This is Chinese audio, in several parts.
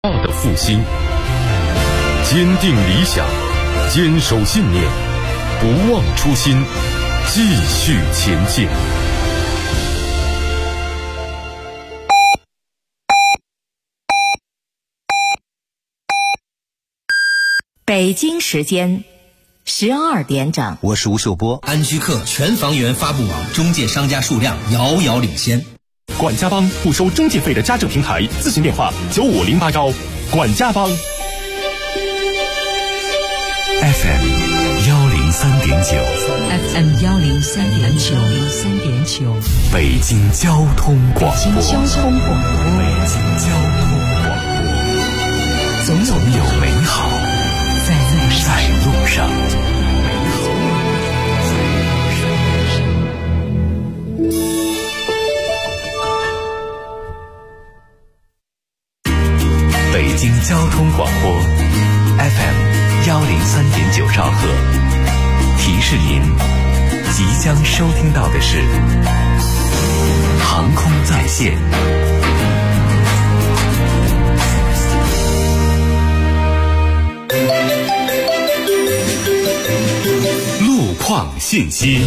的复兴。坚定理想，坚守信念，不忘初心，继续前进。 北京时间12点整， 我是吴秀波。 安居客全房源发布网中介商家数量遥遥领先。 管家帮不收中介费的家政平台，咨询电话95081。管家帮。 FM 103.9 FM 103.9 北京交通广播。 北京交通广播，总有美好在路上。北京交通广播 FM 103.9兆赫，提示您即将收听到的是航空在线。 路况信息。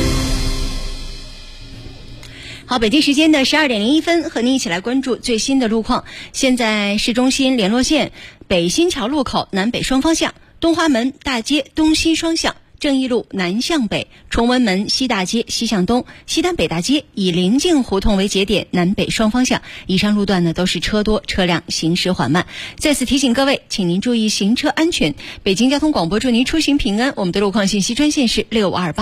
好，北京时间的12点01分，和您一起来关注最新的路况。现在市中心联络线北新桥路口南北双方向，东华门大街东西双向，正义路南向北，崇文门西大街西向东，西单北大街以临近胡同为节点，南北双方向。以上路段呢都是车多，车辆行驶缓慢。再次提醒各位，请您注意行车安全。北京交通广播祝您出行平安。我们的路况信息专线是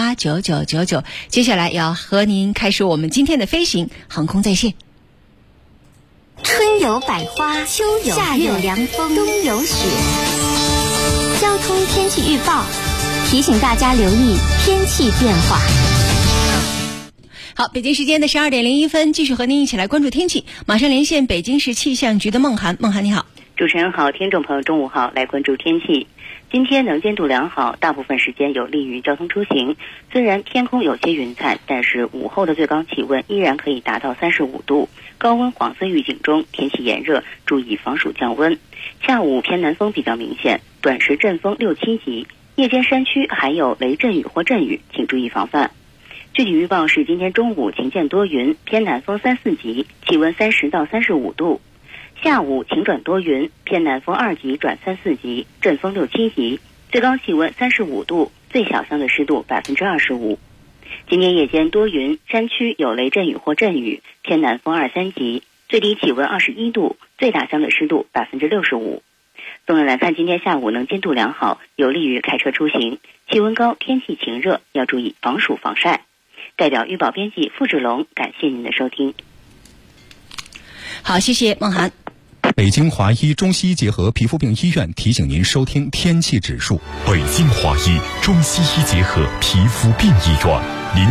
6289999。接下来要和您开始我们今天的飞行航空在线。 春有百花，秋有夏有凉风，冬有雪。交通天气预报提醒大家留意天气变化。 好，北京时间的12点01分，继续和您一起来关注天气。马上连线北京市气象局的孟涵。孟涵你好。 主持人好，听众朋友中午好，来关注天气。今天能见度良好，大部分时间有利于交通出行。虽然天空有些云彩，但是午后的最高气温依然可以达到35度，高温黄色预警中，天气炎热，注意防暑降温。下午偏南风比较明显，短时阵风6、7级，夜间山区还有雷阵雨或阵雨，请注意防范。具体预报是今天中午晴间多云，偏南风3、4级，气温30到35度。下午晴转多云，偏南风2级转3、4级，阵风6、7级，最高气温35度，最小相对湿度25%。今天夜间多云，山区有雷阵雨或阵雨，偏南风2、3级，最低气温21度，最大相对湿度65%。总的来看，今天下午能见度良好，有利于开车出行，气温高，天气晴热，要注意防暑防晒。代表预报编辑付志龙，感谢您的收听。 好，谢谢孟涵。 北京华医中西医结合皮肤病医院提醒您收听天气指数。 北京华医中西医结合皮肤病医院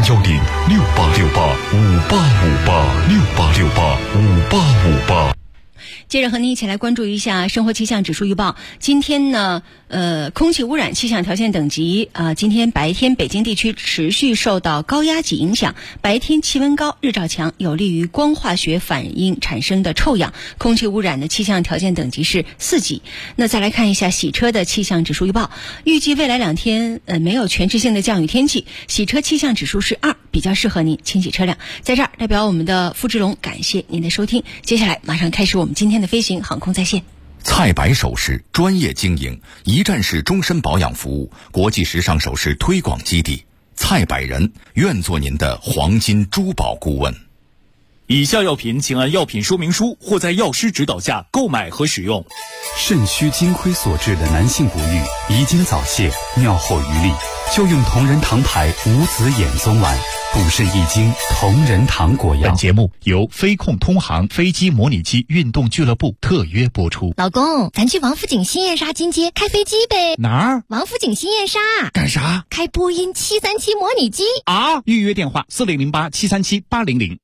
，0868585858，68585858。 接着和您一起来关注一下生活气象指数预报。今天呢，空气污染气象条件等级今天白天北京地区持续受到高压脊影响，白天气温高，日照强，有利于光化学反应产生的臭氧，空气污染的气象条件等级是4级。那再来看一下洗车的气象指数预报，预计未来2天没有全质性的降雨天气，洗车气象指数是2，比较适合您清洗车辆。在这儿代表我们的付志龙感谢您的收听。接下来马上开始我们今天的飞行航空在线。 蔡白首饰专业经营，一站式终身保养服务，国际时尚首饰推广基地。蔡百人愿做您的黄金珠宝顾问。 以下药品请按药品说明书或在药师指导下购买和使用。 肾虚金亏所致的男性不育、遗精早泄、尿后余力，就用同仁堂牌无子衍宗丸，补肾益精，同仁堂果药。 本节目由飞控通航飞机模拟机运动俱乐部特约播出。 老公，咱去王府井新燕莎金街开飞机呗。 哪儿？ 王府井新燕莎。 干啥？ 开波音737模拟机啊！预约电话4008737800。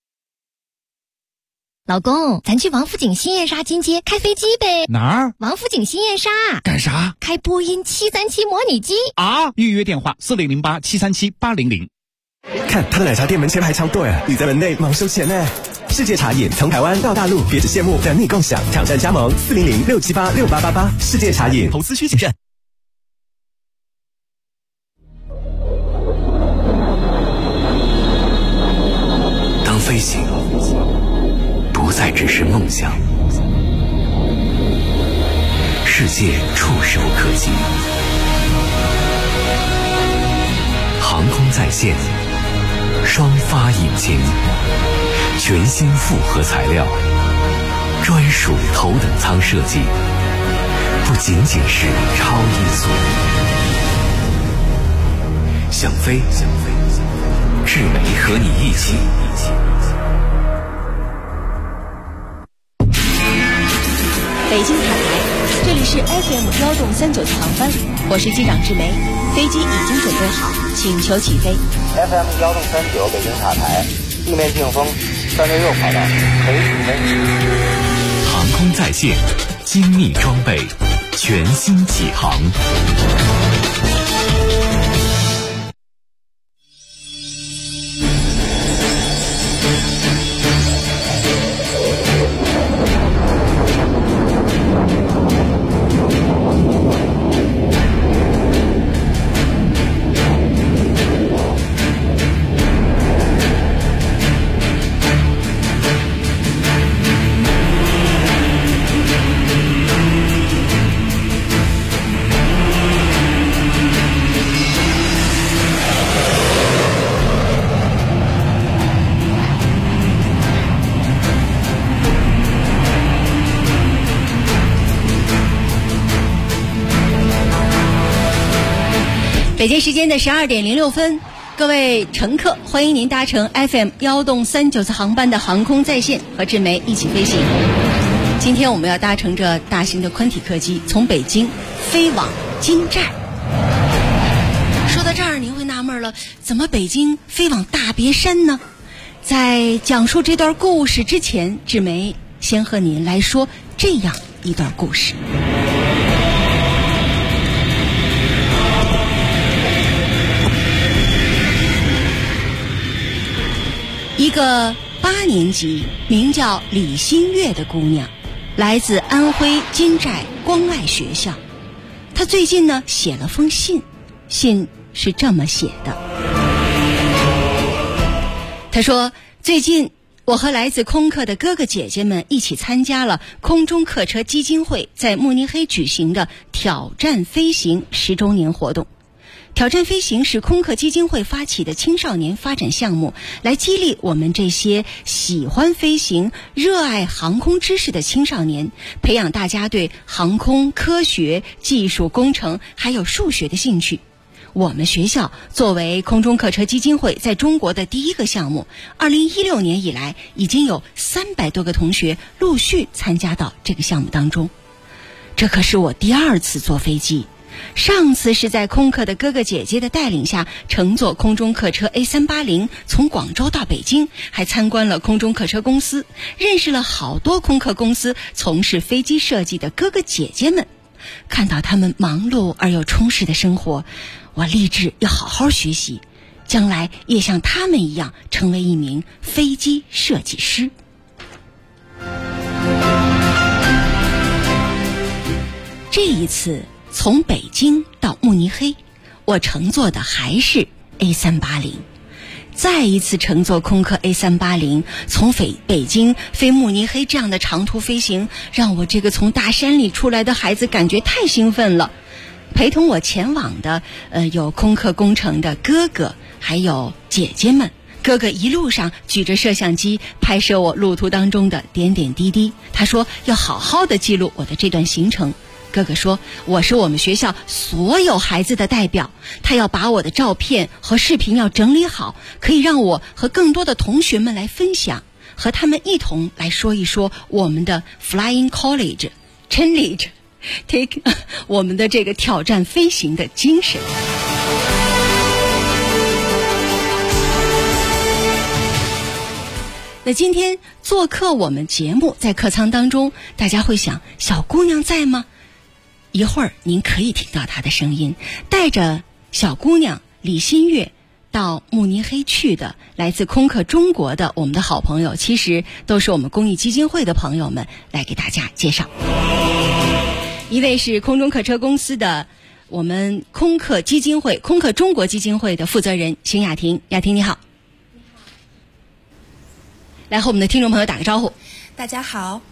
老公，咱去王府井新燕莎金街开飞机呗。 哪儿？ 王府井新燕莎。 干啥？ 开波音737模拟机啊！预约电话4008737800。 看他的奶茶店门前排长队，你在门内忙收钱呢。 世界茶饮从台湾到大陆，别只羡慕，等你共享。挑战加盟400-678-6888。世界茶饮，投资需谨慎。 当飞行不再只是梦想，世界触手可及，航空在线，双发引擎，全新复合材料，专属头等舱设计，不仅仅是超音速。想飞，智美和你一起。 北京塔台，这里是 FM1动39次航班，我是机长智梅，飞机已经准备好，请求起飞。 FM1动39北京塔台，地面净风366跑道，可以起飞。 航空在线，精密装备，全新起航。 北京时间的12点06分，各位乘客，欢迎您搭乘 FM1动39次航班的航空在线，和智梅一起飞行。今天我们要搭乘着大型的宽体客机，从北京飞往金寨。说到这儿，您会纳闷了，怎么北京飞往大别山呢？在讲述这段故事之前，智梅先和您来说这样一段故事。一个8年级名叫李新月的姑娘，来自安徽金寨光爱学校。她最近呢写了封信，信是这么写的。她说，最近我和来自空客的哥哥姐姐们一起参加了空中客车基金会在慕尼黑举行的挑战飞行10周年活动。挑战飞行是空客基金会发起的青少年发展项目，来激励我们这些喜欢飞行、热爱航空知识的青少年，培养大家对航空科学、技术工程还有数学的兴趣。我们学校作为空中客车基金会在中国的第一个项目，2016年以来已经有300多个同学陆续参加到这个项目当中。这可是我第2次坐飞机，上次是在空客的哥哥姐姐的带领下乘坐空中客车 A380 从广州到北京，还参观了空中客车公司，认识了好多空客公司从事飞机设计的哥哥姐姐们。看到他们忙碌而又充实的生活，我立志要好好学习，将来也像他们一样成为一名飞机设计师。这一次从北京到慕尼黑，我乘坐的还是 A380。再一次乘坐空客 A380 从北京飞慕尼黑，这样的长途飞行让我这个从大山里出来的孩子感觉太兴奋了。陪同我前往的有空客工程的哥哥还有姐姐们。哥哥一路上举着摄像机拍摄我路途当中的点点滴滴，他说要好好的记录我的这段行程。哥哥说，我是我们学校所有孩子的代表，他要把我的照片和视频要整理好，可以让我和更多的同学们来分享，和他们一同来说一说我们的 Flying College Challenge Take 我们的这个挑战飞行的精神。那今天做客我们节目，在客舱当中，大家会想，小姑娘在吗？一会儿您可以听到她的声音，带着小姑娘李新月到慕尼黑去的，来自空客中国的我们的好朋友，其实都是我们公益基金会的朋友们，来给大家介绍。一位是空中客车公司的我们空客基金会、空客中国基金会的负责人邢雅婷。雅婷你好。来和我们的听众朋友打个招呼。 大家好。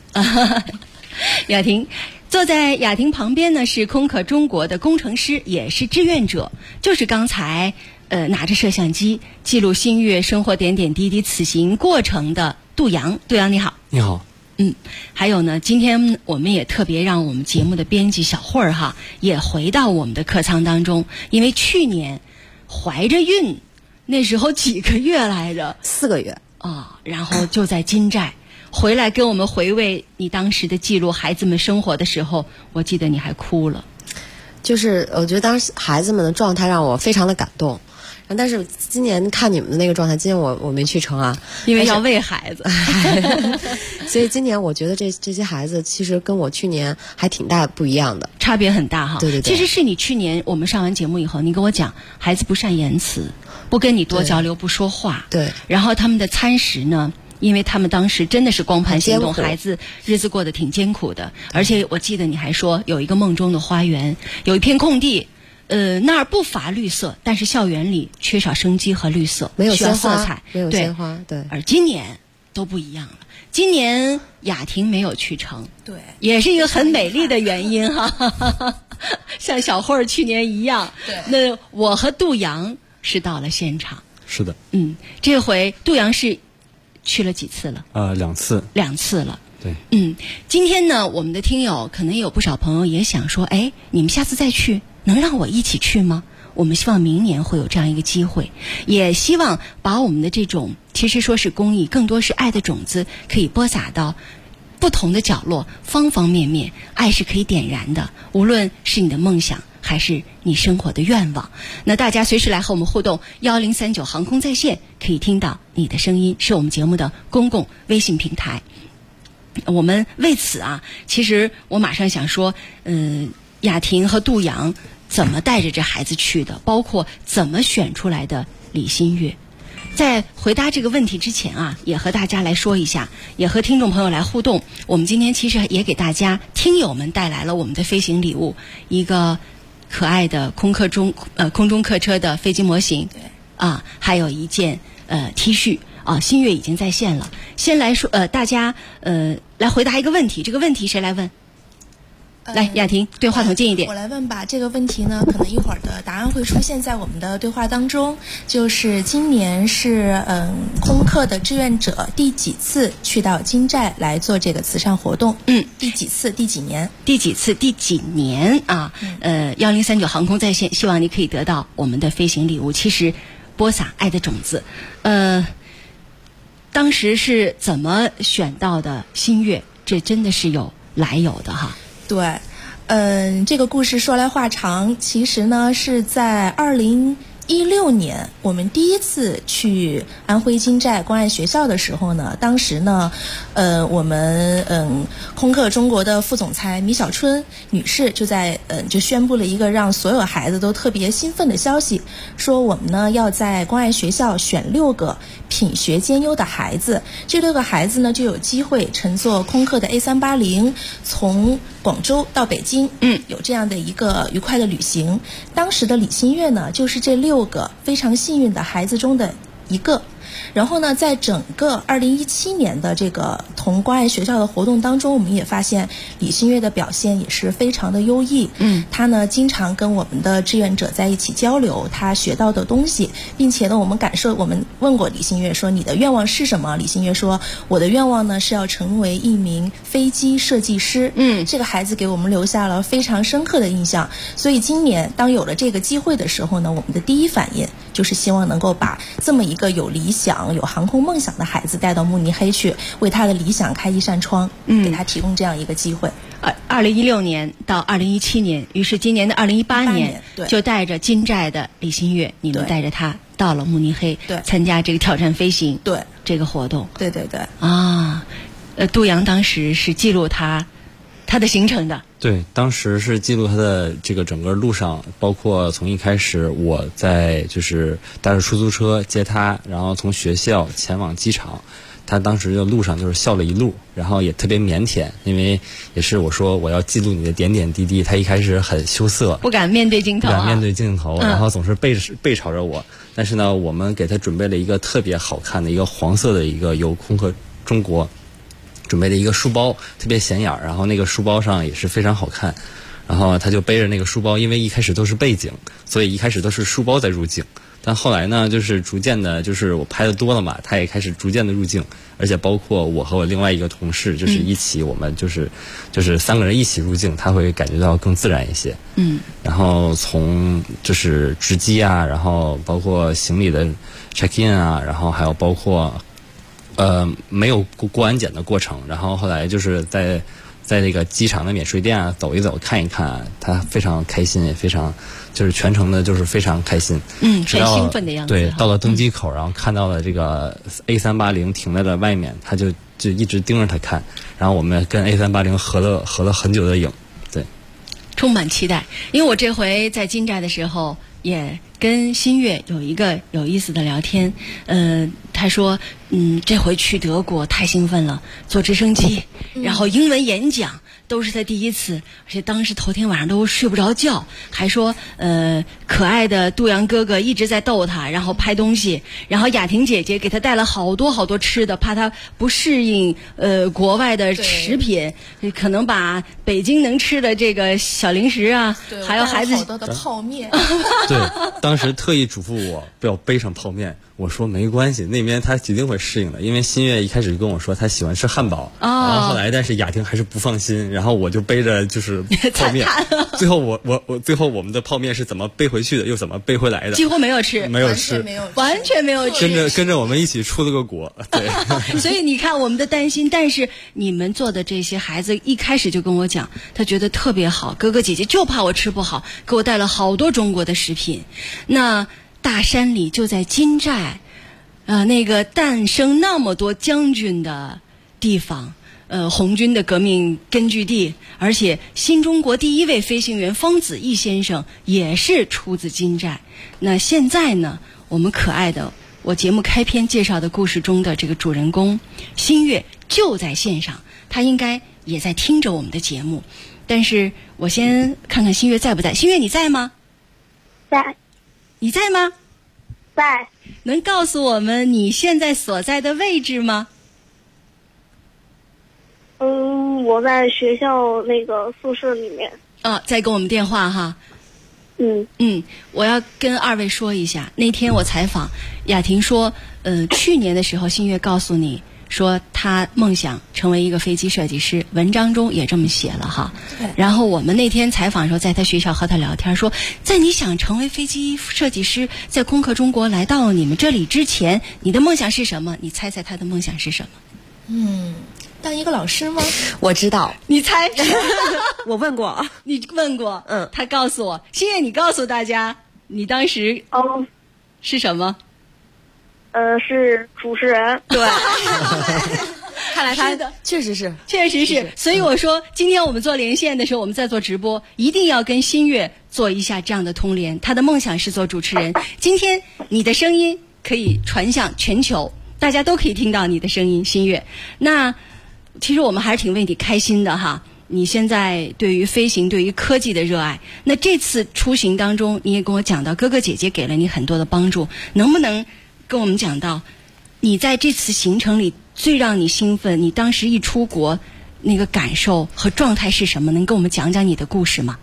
雅婷，坐在雅婷旁边呢是空客中国的工程师，也是志愿者，就是刚才拿着摄像机记录新月生活点点滴滴此行过程的杜阳。杜阳你好。 你好。 还有呢，今天我们也特别让我们节目的编辑小慧儿哈，也回到我们的客舱当中，因为去年怀着孕，那时候几个月来着 ？4个月啊，然后就在金寨回来跟我们回味你当时的记录孩子们生活的时候，我记得你还哭了。 就是我觉得当时孩子们的状态让我非常的感动。但是今年看你们的那个状态，今年我没去成啊， 因为要喂孩子， 所以今年我觉得这些孩子其实跟我去年还挺大不一样的， 差别很大哈。 对对对， 其实是你去年我们上完节目以后，你跟我讲孩子不善言辞，不跟你多交流，不说话， 对， 然后他们的餐食呢，因为他们当时真的是光盘行动，孩子日子过得挺艰苦的，而且我记得你还说有一个梦中的花园，有一片空地。那儿不乏绿色，但是校园里缺少生机和绿色， 没有需要色彩， 没有鲜花，对。 而今年都不一样了，今年雅婷没有去成， 对， 也是一个很美丽的原因哈，像小慧儿去年一样， 对。 那我和杜阳是到了现场， 是的， 这回杜阳是去了几次了 ？2次 ，2次了。 对， 今天呢，我们的听友可能有不少朋友也想说，哎，你们下次再去，能让我一起去吗？我们希望明年会有这样一个机会，也希望把我们的这种其实说是公益，更多是爱的种子，可以播撒到不同的角落，方方面面，爱是可以点燃的，无论是你的梦想还是你生活的愿望。那大家随时来和我们互动，1039航空在线可以听到你的声音，是我们节目的公共微信平台。我们为此啊，其实我马上想说，雅婷和杜阳怎么带着这孩子去的，包括怎么选出来的李新月。在回答这个问题之前啊，也和大家来说一下，也和听众朋友来互动。我们今天其实也给大家听友们带来了我们的飞行礼物，一个可爱的空中客车的飞机模型， 对啊，还有一件T 恤。新月已经在线了。先来说，大家来回答一个问题。这个问题谁来问？来，雅婷，对话筒近一点。 我来问吧。这个问题呢，可能一会儿的答案会出现在我们的对话当中。就是今年是空客的志愿者第几次去到金寨来做这个慈善活动？第几次？第几年？ 第几次？第几年啊？1039航空在线，希望你可以得到我们的飞行礼物。其实，播撒爱的种子。当时是怎么选到的新月？这真的是有来有的哈。 对，这个故事说来话长，其实呢是在2016年，我们第一次去安徽金寨关爱学校的时候呢，当时呢，我们空客中国的副总裁米小春女士就宣布了一个让所有孩子都特别兴奋的消息，说我们呢要在关爱学校选6个品学兼优的孩子，这6个孩子呢就有机会乘坐空客的 A380从广州到北京，有这样的一个愉快的旅行。当时的李新月呢，就是这6个非常幸运的孩子中的一个。然后呢，在整个2017年的这个同关爱学校的活动当中，我们也发现李新月的表现也是非常的优异。他呢经常跟我们的志愿者在一起交流他学到的东西，并且呢我们问过李新月说你的愿望是什么？李新月说我的愿望呢是要成为一名飞机设计师。这个孩子给我们留下了非常深刻的印象。所以今年当有了这个机会的时候呢，我们的第一反应就是希望能够把这么一个有理想、有航空梦想的孩子带到慕尼黑去，为他的理想开一扇窗，给他提供这样一个机会。 2016年到2017年，于是今年的2018年就带着金寨的李新月，你们带着他到了慕尼黑，参加这个挑战飞行，这个活动。 对对对。 杜阳当时是记录他它的行程的。 对，当时是记录它的这个整个路上，包括从一开始我在就是带着出租车接他，然后从学校前往机场。他当时的路上就是笑了一路，然后也特别腼腆，因为也是我说我要记录你的点点滴滴，他一开始很羞涩， 不敢面对镜头， 然后总是背朝着我。但是呢，我们给他准备了一个特别好看的一个黄色的一个由空客中国准备的一个书包，特别显眼，然后那个书包上也是非常好看。然后他就背着那个书包，因为一开始都是背景，所以一开始都是书包在入镜。但后来呢，就是逐渐的，就是我拍的多了嘛，他也开始逐渐的入镜，而且包括我和我另外一个同事，就是一起，我们就是3个人一起入镜，他会感觉到更自然一些。然后从就是值机啊，然后包括行李的 check in 啊，然后还有包括没有过安检的过程，然后后来就是在那个机场的免税店啊走一走看一看，他非常开心，也非常就是全程的就是非常开心， 很兴奋的样子。 对，到了登机口，然后看到了这个 A380 停在了外面，他就一直盯着他看，然后我们跟 A380 合了很久的影，对， 充满期待。因为我这回在金寨的时候也跟新月有一个有意思的聊天，他说这回去德国太兴奋了，坐直升机，然后英文演讲都是他第一次，而且当时头天晚上都睡不着觉，还说可爱的杜阳哥哥一直在逗他，然后拍东西，然后雅婷姐姐给他带了好多好多吃的，怕他不适应国外的食品，可能把北京能吃的这个小零食啊，还有孩子好多的泡面。 对，当时特意嘱咐我不要背上泡面，我说没关系，那边他一定会适应的，因为新月一开始跟我说他喜欢吃汉堡，然后后来但是雅婷还是不放心，然后我就背着就是泡面，最后我们的泡面是怎么背回去的，又怎么背回来的， 几乎没有吃，完全没有吃， 跟着我们一起出了个国，对。 所以你看我们的担心，但是你们做的这些孩子一开始就跟我讲，他觉得特别好，哥哥姐姐就怕我吃不好，给我带了好多中国的食品。那大山里就在金寨，那个诞生那么多将军的地方，红军的革命根据地，而且新中国第一位飞行员方子毅先生也是出自金寨。那现在呢，我们可爱的我节目开篇介绍的故事中的这个主人公新月就在线上，他应该也在听着我们的节目。但是我先看看新月在不在。新月你在吗？ 在。 你在吗？ 在。 能告诉我们你现在所在的位置吗？ 我在学校那个宿舍里面。 在跟我们电话哈。我要跟二位说一下，那天我采访雅婷说，去年的时候新月告诉你说他梦想成为一个飞机设计师，文章中也这么写了哈。然后我们那天采访的时候，在他学校和他聊天，说在你想成为飞机设计师，在空客中国来到你们这里之前，你的梦想是什么？你猜猜他的梦想是什么？ 当一个老师吗？ 我知道。 你猜？ 我问过。 你问过？他告诉我。新月，你告诉大家，你当时是什么？ 是主持人。 对。 看来他确实是。 所以我说，今天我们做连线的时候，我们在做直播，一定要跟新月做一下这样的通联。他的梦想是做主持人。今天你的声音可以传向全球，大家都可以听到你的声音，新月。那其实我们还是挺为你开心的哈。你现在对于飞行、对于科技的热爱，那这次出行当中，你也跟我讲到哥哥姐姐给了你很多的帮助，能不能跟我们讲到你在这次行程里最让你兴奋，你当时一出国那个感受和状态是什么？能跟我们讲讲你的故事吗？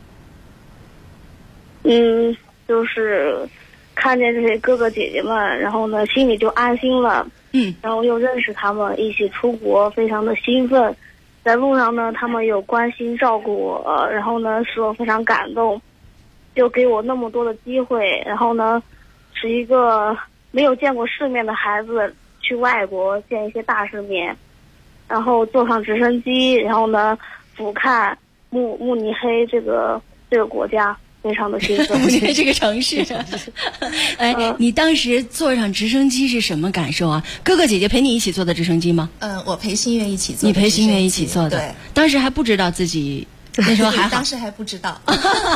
就是看见这些哥哥姐姐们，然后呢心里就安心了。然后又认识他们，一起出国，非常的兴奋。在路上呢，他们有关心照顾我，然后呢使我非常感动，就给我那么多的机会。然后呢，是一个没有见过世面的孩子去外国见一些大世面，然后坐上直升机，然后呢俯瞰慕尼黑这个国家， 非常的兴奋。 我觉得这个城市，哎，你当时坐上直升机是什么感受啊？哥哥姐姐陪你一起坐的直升机吗？ 我陪新月一起坐。 你陪新月一起坐的？ 对。 当时还不知道自己。那时候还好， 当时还不知道。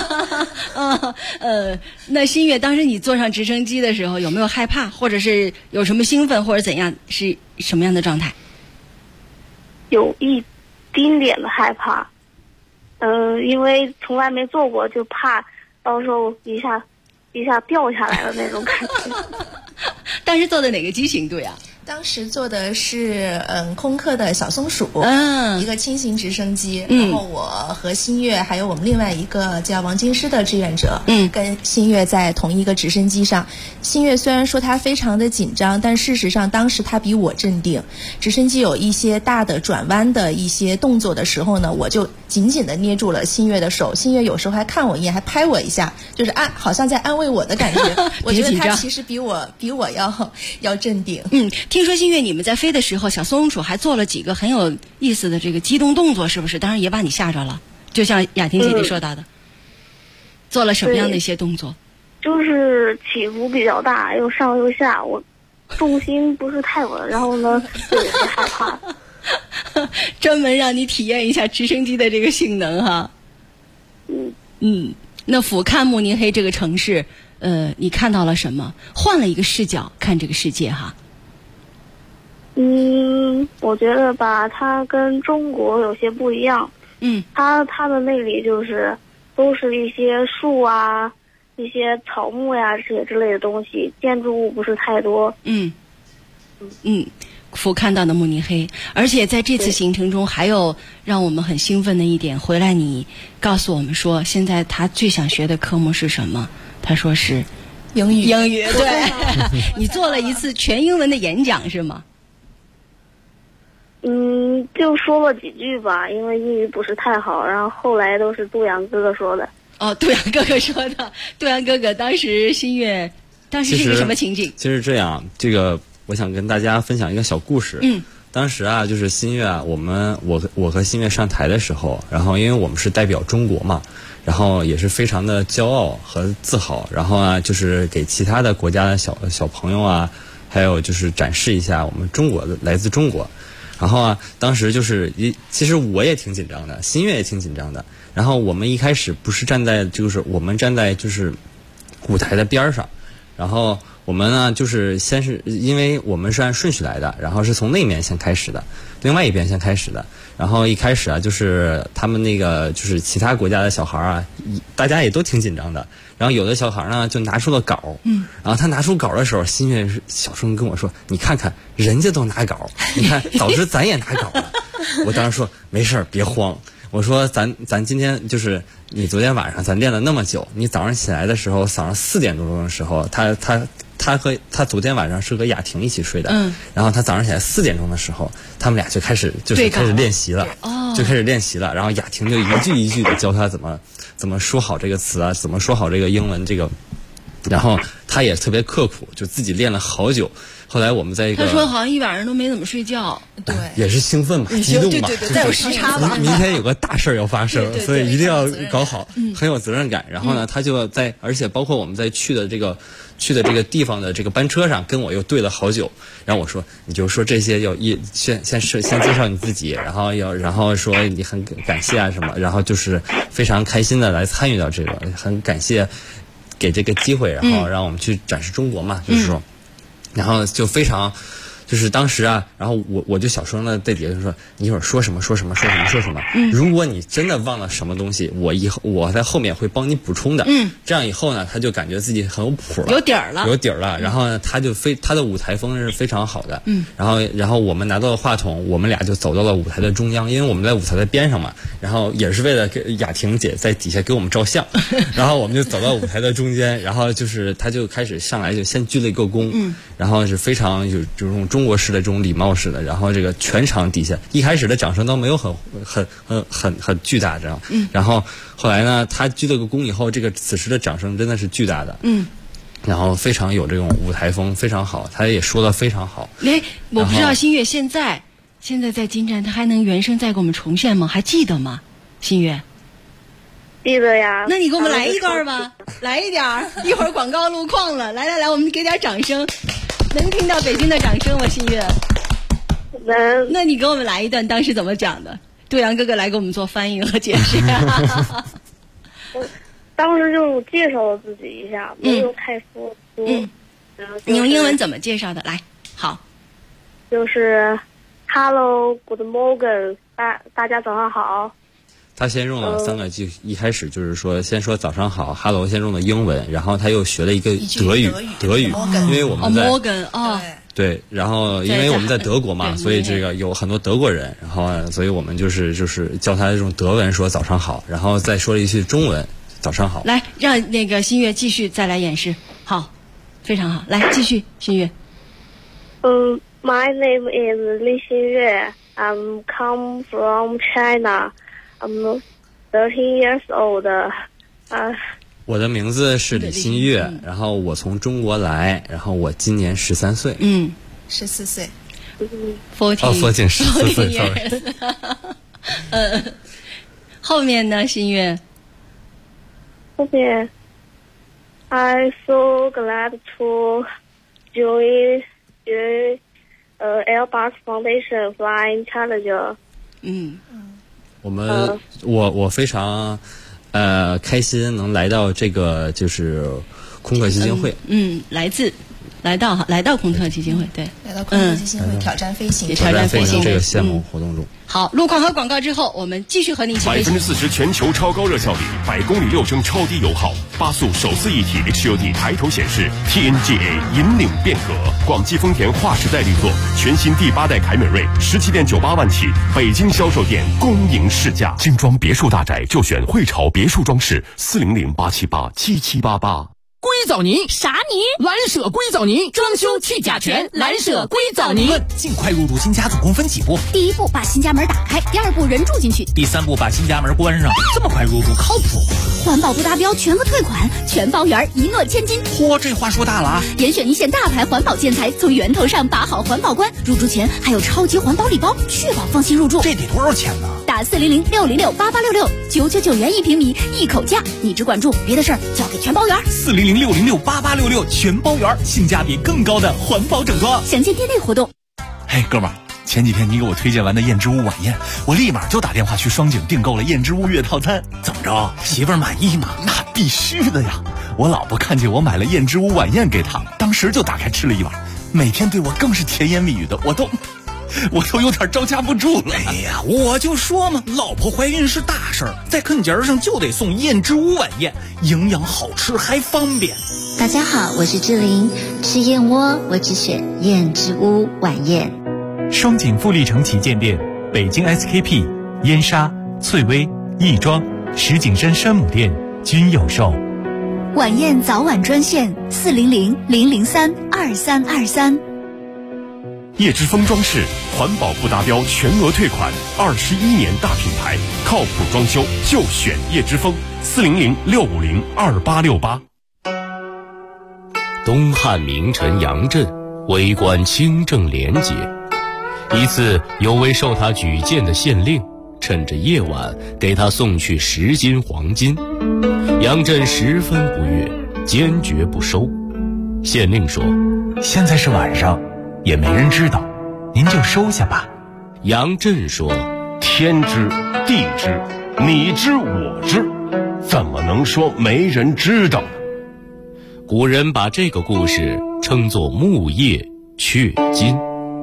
那新月，当时你坐上直升机的时候，有没有害怕，或者是有什么兴奋，或者怎样，是什么样的状态？ 有一丁点的害怕，因为从来没坐过，就怕到时候一下掉下来的那种感觉。 当时坐的哪个机型对啊？ 当时坐的是空客的小松鼠，一个轻型直升机。然后我和新月还有我们另外一个叫王金狮的志愿者，跟新月在同一个直升机上。新月虽然说他非常的紧张，但事实上当时他比我镇定。直升机有一些大的转弯的一些动作的时候呢，我就紧紧的捏住了新月的手。新月有时候还看我一眼，还拍我一下，就是好像在安慰我的感觉。我觉得他其实比我要镇定。 听说新月你们在飞的时候，小松鼠还做了几个很有意思的这个机动动作，是不是？当然也把你吓着了，就像雅婷姐姐说到的，做了什么样的一些动作？ 就是起伏比较大，又上又下，我重心不是太稳，然后呢就有些害怕。 专门让你体验一下直升机的这个性能哈。那俯瞰慕尼黑这个城市，你看到了什么？换了一个视角看这个世界哈。 我觉得吧，它跟中国有些不一样。它的那里就是都是一些树啊、一些草木呀这些之类的东西，建筑物不是太多。 俯瞰到的慕尼黑，而且在这次行程中还有让我们很兴奋的一点，回来你告诉我们说，现在他最想学的科目是什么？他说是英语。 对。你做了一次全英文的演讲是吗？ 就说了几句吧，因为英语不是太好，然后后来都是杜阳哥哥说的。 杜阳哥哥说的。杜阳哥哥，当时新月当时是个什么情景？ 其实这样，这个我想跟大家分享一个小故事。当时啊，就是新月啊，我和新月上台的时候，然后因为我们是代表中国嘛，然后也是非常的骄傲和自豪，然后啊，就是给其他的国家的小朋友啊，还有就是展示一下我们中国的来自中国。然后啊，当时就是其实我也挺紧张的，新月也挺紧张的。然后我们一开始不是我们站在就是舞台的边上，然后我们呢就是先是因为我们是按顺序来的，然后是从那面先开始的，另外一边先开始的。然后一开始啊，就是他们那个就是其他国家的小孩啊，大家也都挺紧张的。然后有的小孩呢就拿出了稿，然后他拿出稿的时候，新月小声跟我说：“你看看人家都拿稿，你看早知咱也拿稿了。”我当时说：“没事儿，别慌。”我说咱今天就是你昨天晚上咱练了那么久，你早上起来的时候，早上4点多钟的时候，他昨天晚上是和雅婷一起睡的，然后他早上起来4点钟的时候，他们俩就开始练习了，就开始练习了。然后雅婷就一句一句的教他怎么说好这个词啊，怎么说好这个英文这个，然后他也特别刻苦，就自己练了好久。后来我们在一个， 他说好像一晚上都没怎么睡觉， 对， 也是兴奋嘛，激动嘛， 对，再有时差吧。 明天有个大事要发生，所以一定要搞好，很有责任感。然后呢，他就而且包括我们在去的这个地方的这个班车上，跟我又对了好久。然后我说，你就说这些先介绍你自己，然后说你很感谢啊什么，然后就是非常开心的来参与到这个，很感谢给这个机会，然后让我们去展示中国嘛，就是说。然后就非常，就是当时啊，然后我就小声的在底下就说，你一会儿说什么。如果你真的忘了什么东西，我在后面会帮你补充的。这样以后呢，他就感觉自己很有谱了， 有底儿了。 然后呢，他的舞台风是非常好的。然后我们拿到了话筒，我们俩就走到了舞台的中央，因为我们在舞台的边上嘛。然后也是为了给雅婷姐在底下给我们照相。然后我们就走到舞台的中间，然后就是他就开始上来就先鞠了一个躬。然后是非常有这种中国式的这种礼貌式的，然后这个全场底下一开始的掌声都没有很巨大这样，然后后来呢，他鞠了个躬以后，此时的掌声真的是巨大的，然后非常有这种舞台风，非常好，他也说得非常好。 我不知道新月现在在金站，他还能原声再给我们重现吗？还记得吗？新月？ 记得呀。 那你给我们来一段吧，来一点儿，一会儿广告路况了，来，我们给点掌声，能听到北京的掌声吗？新月， 能。 那你给我们来一段当时怎么讲的？杜阳哥哥来给我们做翻译和解释。 当时就介绍了自己一下，没有太多。 你用英文怎么介绍的？来，好， 就是 Hello, Good morning， 大家早上好。 他先用了3个，就一开始就是说，先说早上好 ，Hello， 先用的英文，然后他又学了一个德语，因为我们在对，然后因为我们在德国嘛，所以这个有很多德国人，然后所以我们就是教他这种德文说早上好，然后再说了一句中文早上好。 来，让那个新月继续再来演示，好，非常好，来继续，新月。 My name is 李新月 ，I'm come from China. I'm 13 years old. 我的名字是李新月，然后我从中国来，然后我今年13岁。 14岁。 14岁 ，sorry。 后面呢，新月？ 后面 ，I'm so glad to join Airbus Foundation Flying Challenger。 我非常开心能来到这个就是空客基金会。 来到空客基金会，对， 来到空客基金会挑战飞行这个项目活动中。 好，路况和广告之后，我们继续和你一起飞行。 40%全球超高热效率，100公里6升超低油耗，8速手自一体 HUD 抬头显示 ，TNGA 引领变革。广汽丰田划时代力作，全新第8代凯美瑞17.98万起，北京销售店恭迎试驾。精装别墅大宅就选汇潮别墅装饰，400-878-7788。 硅藻泥啥泥？蓝舍硅藻泥，装修去甲醛，蓝舍硅藻泥。 尽快入住新家总共分几步？ 第1步把新家门打开，第2步人住进去， 第3步把新家门关上。这么快入住靠谱吗？ 环保不达标全额退款，全包圆一诺千金。 嚯，这话说大了啊！ 严选一线大牌环保建材，从源头上把好环保关。入住前还有超级环保礼包，确保放心入住。 这得多少钱呢？ 打400-606-8866 ，999元1平米，一口价。你只管住，别的事儿交给全包圆。 400-606-8866，全包圆，性价比更高的环保整装。 详见店内活动。 嘿，哥们儿，前几天你给我推荐完的燕之屋晚宴，我立马就打电话去双井订购了燕之屋月套餐。怎么着，媳妇儿满意吗？那必须的呀！我老婆看见我买了燕之屋晚宴给她，当时就打开吃了一碗，每天对我更是甜言蜜语的，我都有点招架不住了。哎呀，我就说嘛，老婆怀孕是大事儿，在坑节上就得送燕之屋晚宴，营养好吃还方便。 大家好，我是志玲，吃燕窝我只选燕之屋晚宴。 双井富力城旗舰店、北京 SKP、燕莎、翠微、亦庄、石景山山姆店均有售。 晚宴早晚专线400-003-2323。 叶之峰装饰，环保不达标全额退款，21年大品牌，靠谱装修就选叶之峰，400-650-2868。 东汉名臣杨震为官清正廉洁，一次有位受他举荐的县令趁着夜晚给他送去10斤黄金，杨震十分不悦，坚决不收。县令说：“ 现在是晚上，也没人知道，您就收下吧。” 杨震说：“ 天知地知，你知我知，怎么能说没人知道呢？” 古人把这个故事称作木叶雀金。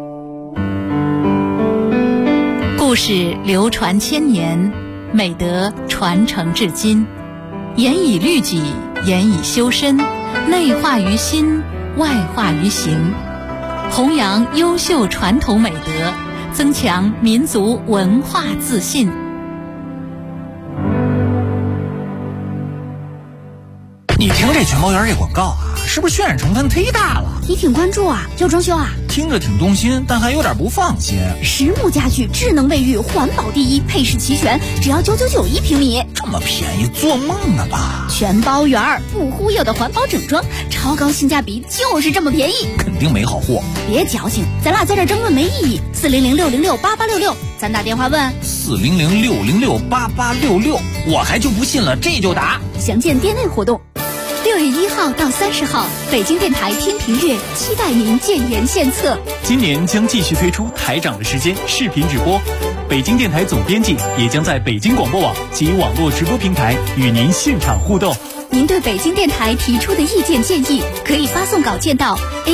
故事流传千年，美德传承至今，严以律己，严以修身，内化于心，外化于行，弘扬优秀传统美德，增强民族文化自信。 你听这全包园这广告啊，是不是渲染成分忒大了？ 你挺关注啊，要装修啊？ 听着挺动心，但还有点不放心。 实木家具，智能卫浴，环保第一，配饰齐全，只要999一平米。 这么便宜，做梦呢吧？ 全包园不忽悠的环保整装，超高性价比，就是这么便宜。 肯定没好货。 别矫情，咱俩在这争论没意义。400-606-8866，咱打电话问。 400-606-8866，我还就不信了，这就打。 详见店内活动。6月1号到30号，北京电台天平月期待您建言献策。 今年将继续推出台长的时间视频直播，北京电台总编辑也将在北京广播网及网络直播平台与您现场互动。 您对北京电台提出的意见建议，可以发送稿件到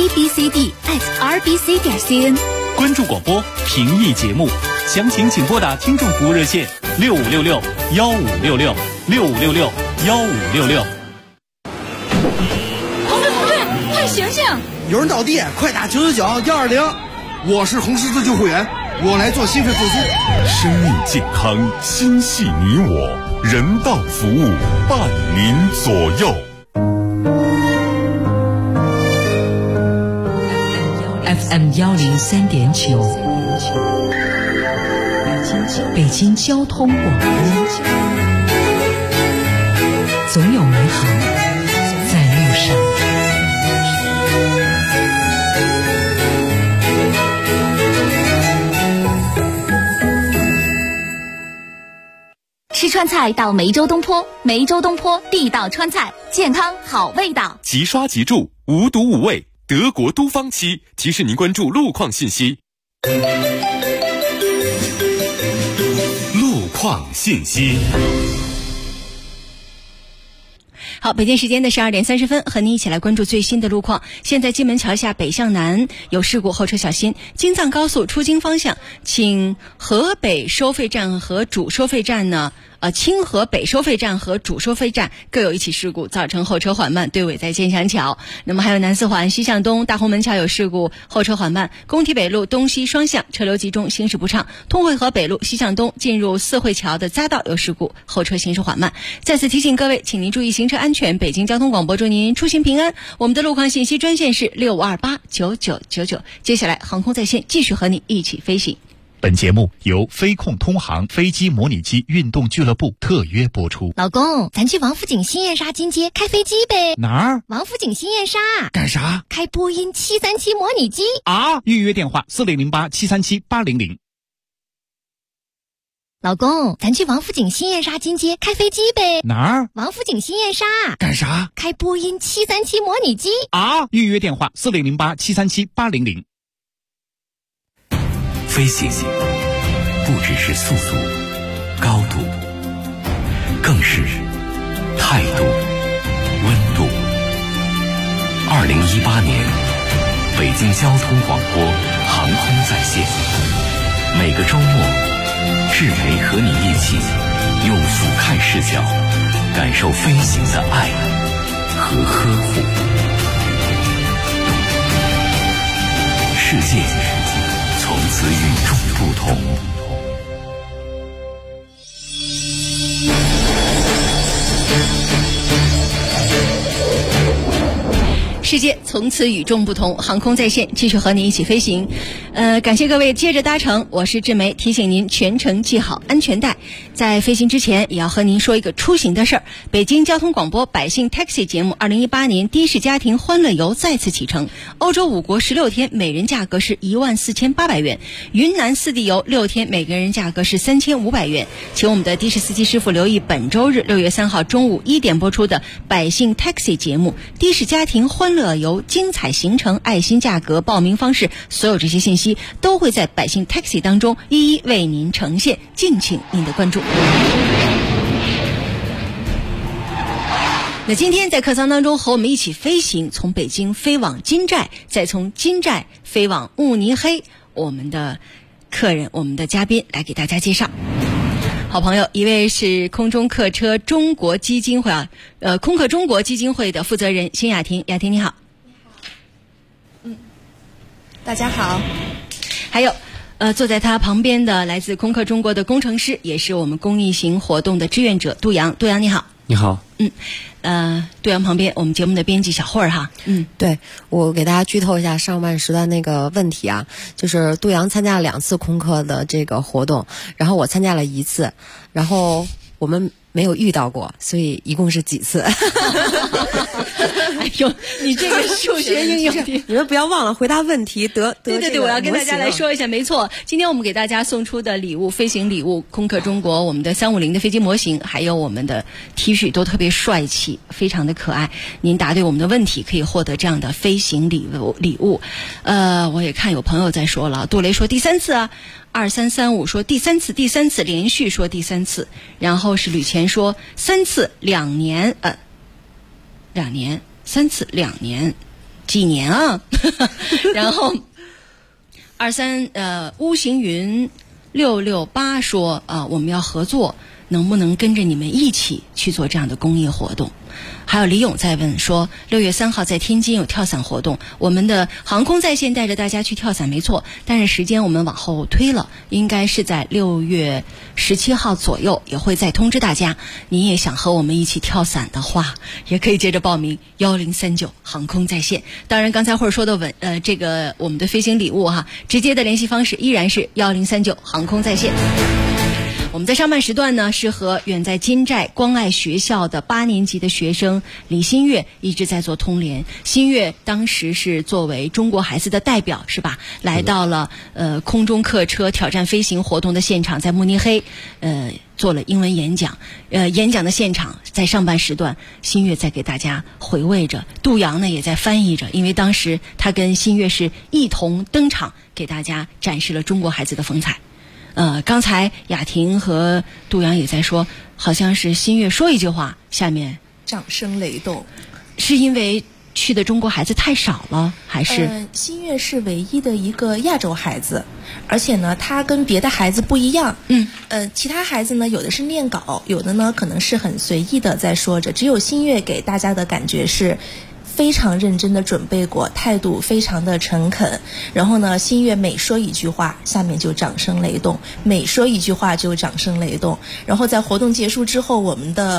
abcd@rbc.cn。 关注广播，评议节目，详情请拨打听众服务热线6566-1566，6566-1566。 快醒醒！ 有人倒地，快打999-120。我是红十字救护员，我来做心肺复苏。 生命健康，心系你我，人道服务伴您左右。 FM 103.9，北京交通广播，总有美好在路上。 吃川菜到梅州东坡，梅州东坡地道川菜，健康好味道。 即刷即住，无毒无味，德国都方漆提示您关注路况信息。路况信息。 好，北京时间的12点30分，和您一起来关注最新的路况。现在金门桥下北向南有事故，后车小心。京藏高速出京方向，请河北收费站和主收费站呢，清河北收费站和主收费站各有一起事故，造成后车缓慢，对尾在建祥桥。那么还有南四环西向东大红门桥有事故，后车缓慢。工体北路东西双向车流集中，行驶不畅。通惠河北路西向东进入四惠桥的匝道有事故，后车行驶缓慢。再次提醒各位，请您注意行车安全。北京交通广播祝您出行平安。我们的路况信息专线是65289999。接下来航空在线继续和你一起飞行。 本节目由飞控通航飞机模拟机运动俱乐部特约播出。 老公，咱去王府井新燕莎金街开飞机呗。 哪儿？ 王府井新燕莎。 干啥？ 开波音737模拟机啊！预约电话4008-737-800。 老公，咱去王府井新燕莎金街开飞机呗。 哪儿？ 王府井新燕莎。 干啥？ 开波音737模拟机啊！预约电话4008-737-800。 飞行不只是速度、高度，更是态度、温度。2018年，北京交通广播航空在线，每个周末，志梅和你一起用俯瞰视角，感受飞行的爱和呵护。世界从此与众不同。 世界从此与众不同，航空在线继续和你一起飞行。感谢各位接着搭乘，我是志梅，提醒您全程系好安全带。在飞行之前，也要和您说一个出行的事儿。北京交通广播百姓 Taxi 节目2018年的士家庭欢乐游再次启程，欧洲5国16天，每人价格是14800元；云南4地游6天，每个人价格是3500元。请我们的的士司机师傅留意本周日6月3号中午1点播出的百姓 Taxi 节目，的士家庭欢乐游精彩行程、爱心价格、报名方式，所有这些信息都会在百姓 Taxi 当中一一为您呈现，敬请您的关注。那今天在客舱当中和我们一起飞行，从北京飞往金寨，再从金寨飞往慕尼黑，我们的客人，我们的嘉宾来给大家介绍。好朋友，一位是空中客车中国基金会空客中国基金会的负责人辛雅婷。雅婷你好。 大家好。 还有坐在他旁边的来自空客中国的工程师，也是我们公益型活动的志愿者杜阳。杜阳你好。 你好。 杜阳旁边我们节目的编辑小慧儿哈， 对，我给大家剧透一下上半时段那个问题啊，就是杜阳参加了2次空客的这个活动，然后我参加了1次，然后我们没有遇到过，所以一共是几次？ 哎呦，你这个数学应用题， 你们不要忘了回答问题。 对，我要跟大家来说一下，没错，今天我们给大家送出的礼物，飞行礼物，空客中国我们的350的飞机模型，还有我们的 T 恤都特别帅气，非常的可爱。您答对我们的问题，可以获得这样的飞行礼物。我也看有朋友在说了，杜雷说第3次啊。2335说第3次，连续说第3次，然后是吕前说3次2年，2年3次2年，几年啊？然后乌行云668说我们要合作，能不能跟着你们一起去做这样的公益活动？还有李勇在问说6月3号在天津有跳伞活动，我们的航空在线带着大家去跳伞没错，但是时间我们往后推了，应该是在6月17号左右，也会再通知大家。你也想和我们一起跳伞的话，也可以接着报名1039航空在线。当然刚才慧儿说的这个我们的飞行礼物哈，直接的联系方式依然是1039航空在线。我们在上半时段呢，是和远在金寨关爱学校的8年级的学生李新月一直在做通联。新月当时是作为中国孩子的代表，是吧？来到了空中客车挑战飞行活动的现场，在慕尼黑做了英文演讲。演讲的现场在上半时段，新月在给大家回味着，杜阳呢也在翻译着，因为当时他跟新月是一同登场，给大家展示了中国孩子的风采。刚才雅婷和杜阳也在说，好像是新月说一句话，下面掌声雷动， 是因为去的中国孩子太少了，还是？ 新月是唯一的一个亚洲孩子，而且呢，他跟别的孩子不一样。其他孩子呢，有的是念稿，有的呢可能是很随意的在说着，只有新月给大家的感觉是非常认真的准备过，态度非常的诚恳。然后呢，新月每说一句话，下面就掌声雷动；每说一句话就掌声雷动。然后在活动结束之后，我们的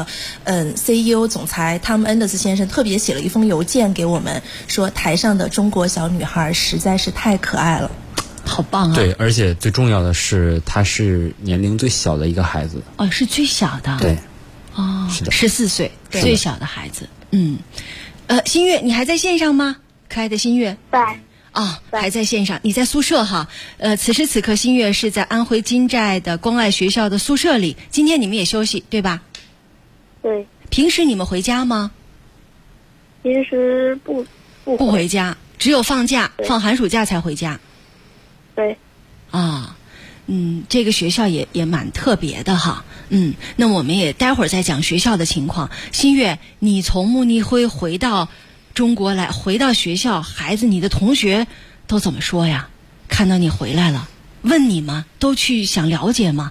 CEO 总裁汤姆·恩德斯先生特别写了一封邮件给我们，说台上的中国小女孩实在是太可爱了。 好棒啊！ 对，而且最重要的是，她是年龄最小的一个孩子。 是最小的。 对。 是的，14岁，最小的孩子。新月，你还在线上吗？可爱的新月。 在。 还在线上。你在宿舍哈？此时此刻，新月是在安徽金寨的关爱学校的宿舍里。今天你们也休息，对吧？ 对。 平时你们回家吗？ 平时不回家，只有放假、放寒暑假才回家。 对。 这个学校也蛮特别的哈。那我们也待会儿再讲学校的情况。新月，你从慕尼黑回到中国来，回到学校，孩子，你的同学都怎么说呀？看到你回来了，问你吗？都去想了解吗？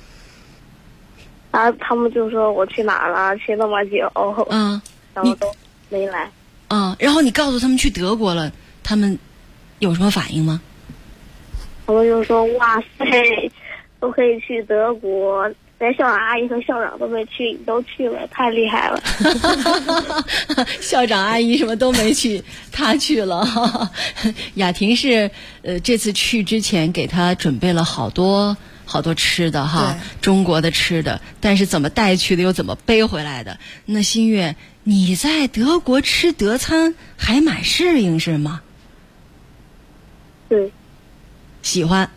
他们就说我去哪儿了，去那么久，然后都没来。 然后你告诉他们去德国了，他们有什么反应吗？ 他们就说哇塞，都可以去德国，连校长阿姨和校长都没去，你都去了，太厉害了。 校长阿姨什么都没去，他去了。雅婷是这次去之前给他准备了好多吃的哈，中国的吃的，但是怎么带去的又怎么背回来的？那新月，你在德国吃德餐还蛮适应是吗？ 对。 喜欢。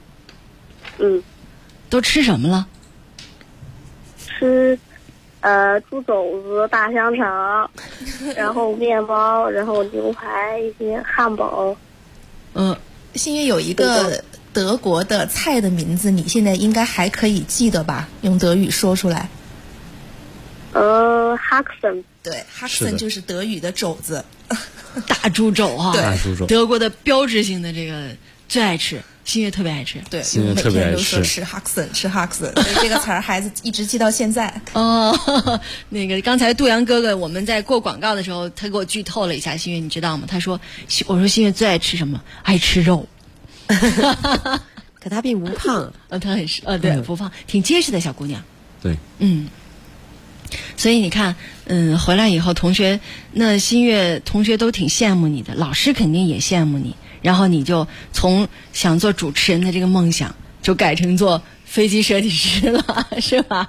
都吃什么了？ 吃猪肘子、大香肠，然后面包，然后牛排，一些汉堡。 新月有一个德国的菜的名字，你现在应该还可以记得吧？用德语说出来。 Haxen。 对 ，Haxen 就是德语的肘子， 大猪肘哈。 大猪肘。 德国的标志性的这个最爱吃。新月特别爱吃， 对， 新月特别爱吃， 每天都说吃 Haxen， 这个词儿孩子一直记到现在。 那个刚才杜阳哥哥我们在过广告的时候，他给我剧透了一下新月，你知道吗？他说，我说新月最爱吃什么？爱吃肉。 可他并不胖， 他很对，不胖，挺结实的小姑娘。 对， 所以你看，回来以后，同学那新月同学都挺羡慕你的，老师肯定也羡慕你，然后你就从想做主持人的这个梦想，就改成做飞机设计师了，是吧？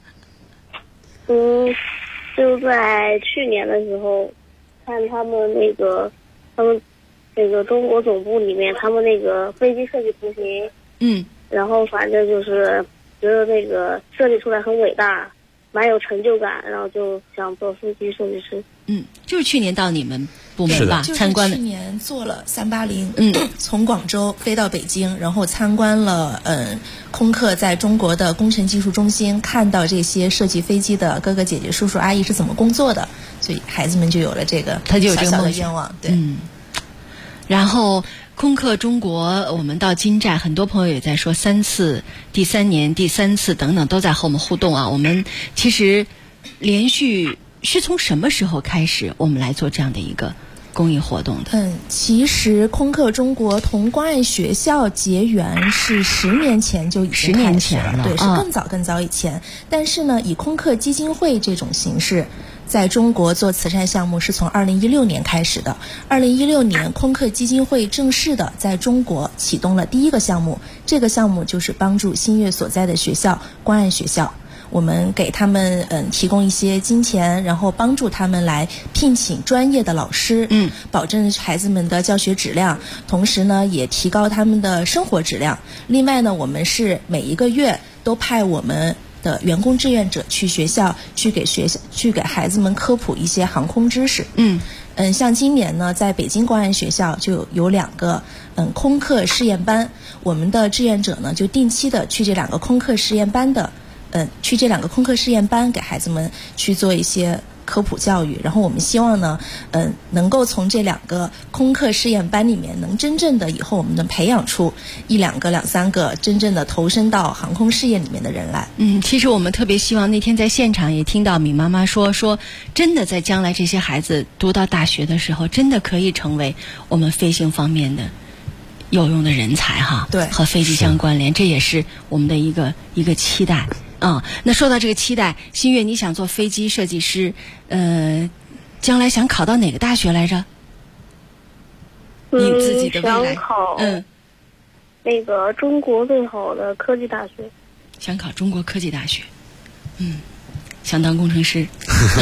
就在去年的时候，看他们那个中国总部里面，他们那个飞机设计图形，然后反正就是觉得那个设计出来很伟大，蛮有成就感，然后就想做飞机设计师。 就是去年到你们部门吧参观的。 去年做了380，从广州飞到北京，然后参观了空客在中国的工程技术中心，看到这些设计飞机的哥哥姐姐叔叔阿姨是怎么工作的，所以孩子们就有了这个他就有这个梦想小小的愿望。对， 然后空客中国，我们到金寨，很多朋友也在说3次，第3年、第3次等等都在和我们互动啊。我们其实连续是从什么时候开始，我们来做这样的一个公益活动的？ 其实空客中国同关爱学校结缘是10年前就已经开始了，对，是更早以前。但是呢，以空客基金会这种形式，在中国做慈善项目是从2016年开始的。2016年，空客基金会正式的在中国启动了第一个项目，这个项目就是帮助新月所在的学校关爱学校。我们给他们提供一些金钱，然后帮助他们来聘请专业的老师，保证孩子们的教学质量，同时呢也提高他们的生活质量。另外呢，我们是每一个月都派我们的员工志愿者去学校，去给孩子们科普一些航空知识。像今年呢，在北京公安学校就有2个空客试验班，我们的志愿者呢就定期的去这2个空客试验班给孩子们去做一些科普教育。然后我们希望呢，能够从这2个空客试验班里面，能真正的以后我们能培养出1、2个、2、3个真正的投身到航空事业里面的人来。 其实我们特别希望那天在现场也听到米妈妈说，真的在将来这些孩子读到大学的时候，真的可以成为我们飞行方面的有用的人才哈。 对， 和飞机相关联，这也是我们的一个期待。那说到这个期待，新月你想做飞机设计师，将来想考到哪个大学来着？你自己的未来？ 想考那个中国最好的科技大学。 想考中国科技大学，想当工程师。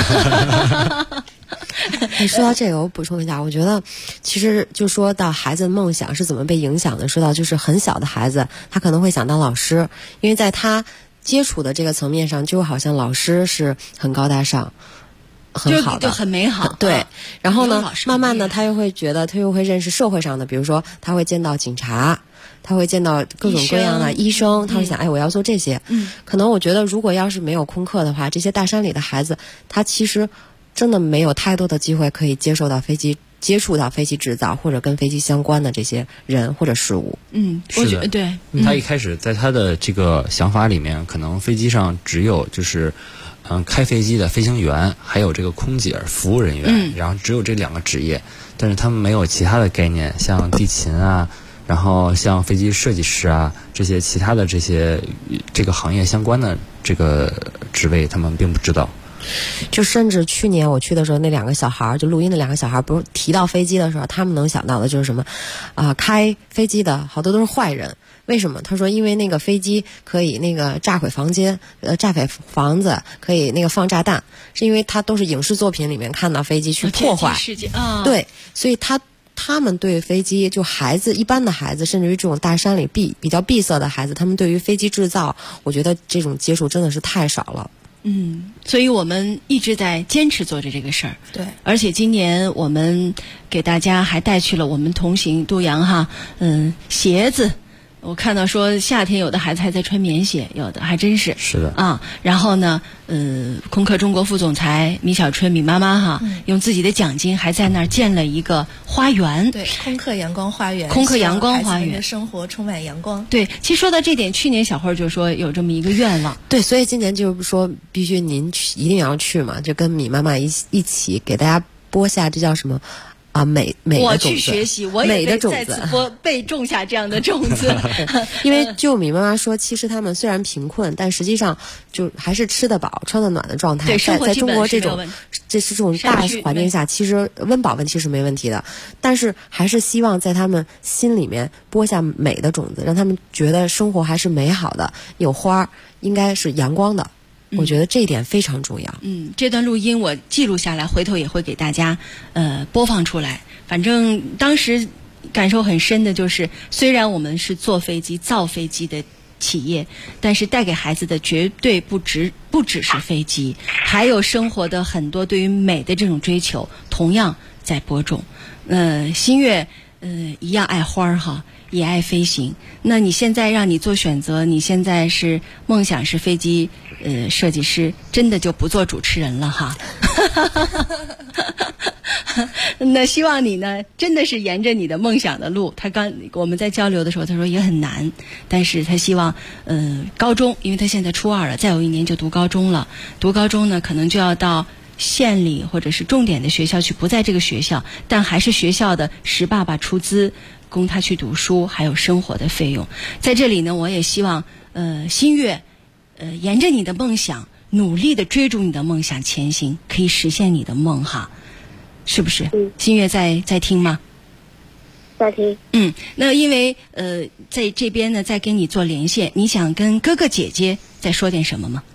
说到这个，我补充一下，我觉得其实就说到孩子的梦想是怎么被影响的。说到就是很小的孩子，他可能会想当老师，因为在他接触的这个层面上，就好像老师是很高大上、很好的， 就很美好。 对，然后呢，慢慢的他又会觉得，他又会认识社会上的，比如说他会见到警察，他会见到各种各样的医生，他会想，我要做这些。可能我觉得，如果要是没有空客的话，这些大山里的孩子，他其实真的没有太多的机会可以接触到飞机制造或者跟飞机相关的这些人或者事物。 我觉得对。 他一开始在他的这个想法里面，可能飞机上只有就是开飞机的飞行员，还有这个空姐服务人员，然后只有这2个职业，但是他们没有其他的概念，像地勤啊，然后像飞机设计师啊，这些其他的这个行业相关的这个职位，他们并不知道。 就甚至去年我去的时候，那2个小孩，就录音的2个小孩，不是提到飞机的时候，他们能想到的就是什么开飞机的好多都是坏人。为什么？他说因为那个飞机可以那个炸毁房子，可以那个放炸弹，是因为他都是影视作品里面看到飞机去破坏。对，所以他们对飞机，就一般的孩子，甚至于这种大山里比较闭塞的孩子，他们对于飞机制造，我觉得这种接触真的是太少了。 所以我们一直在坚持做着这个事儿。 对， 而且今年我们给大家还带去了我们同行杜阳鞋子。我看到说夏天有的孩子还在穿棉鞋，有的还真是。 是的。 然后呢，空客中国副总裁米小春米妈妈用自己的奖金还在那儿建了一个花园。 对，空客阳光花园。 空客阳光花园， 生活充满阳光。 对，其实说到这点，去年小慧就说有这么一个愿望。 对，所以今年就是说必须您一定要去嘛，就跟米妈妈一起给大家播下这叫什么啊，美的种子。 我去学习，我也得在此被种下这样的种子。 因为就米妈妈说，其实他们虽然贫困，但实际上就还是吃得饱、穿得暖的状态。 对，生活在中国这种大环境下，其实温饱问题是没问题的，但是还是希望在他们心里面播下美的种子，让他们觉得生活还是美好的，有花应该是阳光的。我觉得这一点非常重要。 这段录音我记录下来，回头也会给大家播放出来。反正当时感受很深的就是，虽然我们是坐飞机、造飞机的企业，但是带给孩子的绝对不只是飞机，还有生活的很多对于美的这种追求，同样在播种。新月一样爱花哈，也爱飞行。那你现在让你做选择，你现在是梦想是飞机设计师，真的就不做主持人了哈。那希望你呢，真的是沿着你的梦想的路。我们在交流的时候，他说也很难，但是他希望高中，因为他现在初2了，再有1年就读高中了。读高中呢，可能就要到县里或者是重点的学校去，不在这个学校，但还是学校的石爸爸出资供他去读书，还有生活的费用。在这里呢，我也希望新月沿着你的梦想，努力的追逐你的梦想前行，可以实现你的梦哈，是不是？新月在听吗？ 在听。 那因为在这边呢，再跟你做连线，你想跟哥哥姐姐再说点什么吗？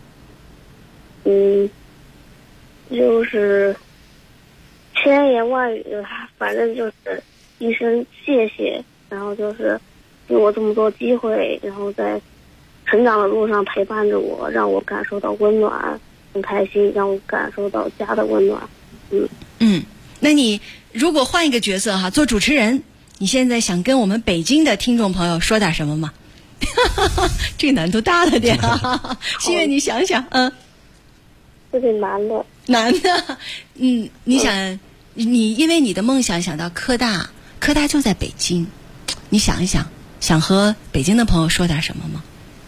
就是千言万语，反正就是一声谢谢，然后就是给我这么多机会，然后在成长的路上陪伴着我，让我感受到温暖，很开心，让我感受到家的温暖。 那你如果换一个角色哈，做主持人，你现在想跟我们北京的听众朋友说点什么吗？这个难度大了点啊，新月你想想， 这个难的。 你想，你因为你的梦想想到科大就在北京，你想一想，想和北京的朋友说点什么吗？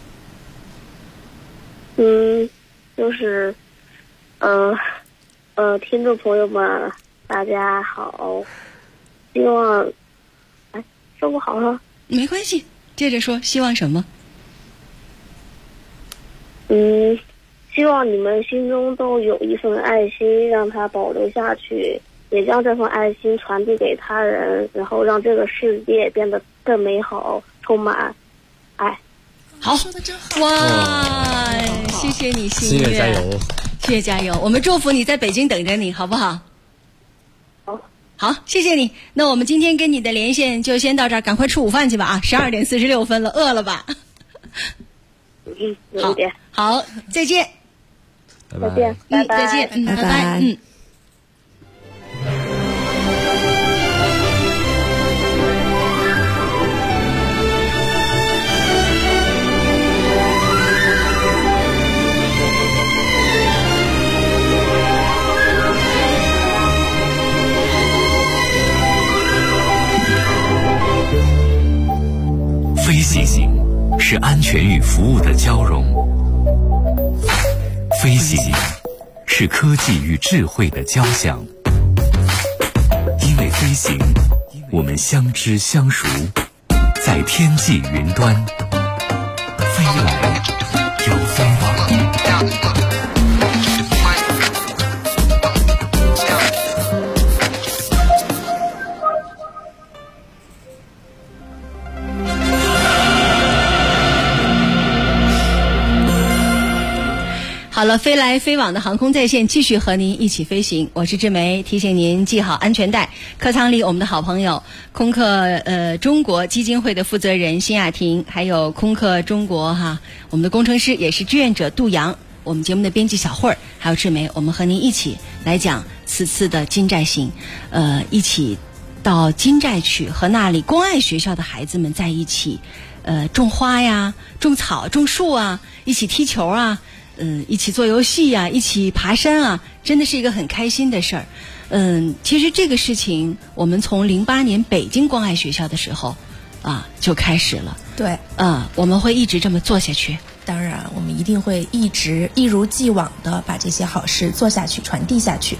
就是听众朋友们大家好，希望说不好了没关系，接着说，希望什么？ 希望你们心中都有一份爱心，让它保留下去，也将这份爱心传递给他人，然后让这个世界变得更美好，充满爱。 好，哇，谢谢你，新月加油， 谢谢加油，我们祝福你在北京等着你，好不好？好，谢谢你。那我们今天跟你的连线就先到这儿，赶快吃午饭去吧啊！12点46分了，饿了吧？ 有一点。 好，再见。 再见，拜拜。 再见，拜拜。 飞行是安全与服务的交融，飞行是科技与智慧的交响。因为飞行，我们相知相熟，在天际云端飞来又飞往。 好了，飞来飞往的航空在线继续和您一起飞行，我是志梅，提醒您系好安全带。客舱里我们的好朋友空客中国基金会的负责人辛雅婷，还有空客中国我们的工程师也是志愿者杜阳，我们节目的编辑小慧儿，还有志梅，我们和您一起来讲此次的金寨行，一起到金寨去和那里公爱学校的孩子们在一起，种花呀，种草，种树啊，一起踢球啊。一起做游戏啊，一起爬山啊，真的是一个很开心的事儿。其实这个事情我们从08年北京关爱学校的时候就开始了。 对， 我们会一直这么做下去。 当然，我们一定会一如既往的把这些好事做下去，传递下去。